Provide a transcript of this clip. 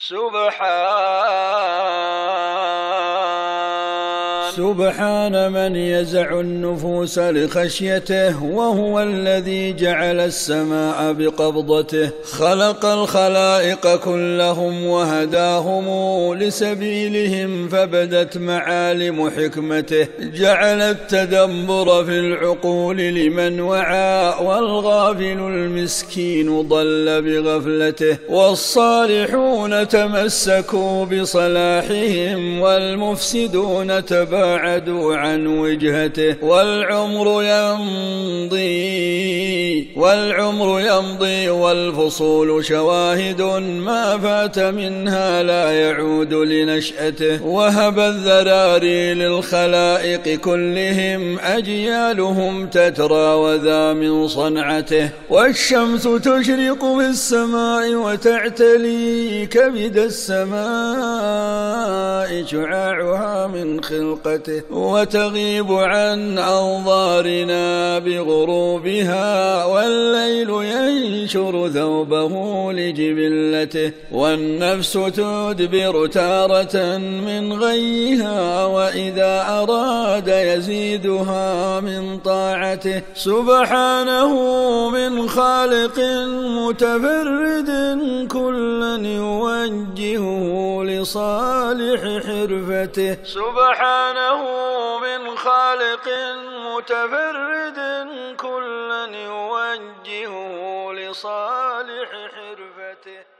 سبحان من يزع النفوس لخشيته، وهو الذي جعل السماء بقبضته، خلق الخلائق كلهم وهداهم لسبيلهم فبدت معالم حكمته، جعل التدبر في العقول لمن وعى، والغافل المسكين ضل بغفلته، والصالحون تمسكوا بصلاحهم، والمفسدون تباعدوا عن وجهته. والعمر يمضي والفصول شواهد، ما فات منها لا يعود لنشأته، وهب الذراري للخلائق كلهم، أجيالهم تترى وذا من صنعته، والشمس تشرق في السماء وتعتلي كبد السماء شعاعها من خلقته، وتغيب عن أنظارنا بغروبها، والليل ينشر ثوبه لجبلته، والنفس تدبر تارة من غيها، وإذا أراد يزيدها من طاعته. سبحانه من خالق متفرد كلا يوجهه لصالح حرفته. سبحانه من خالق متفرد كلا يوجهه لصالح حرفته.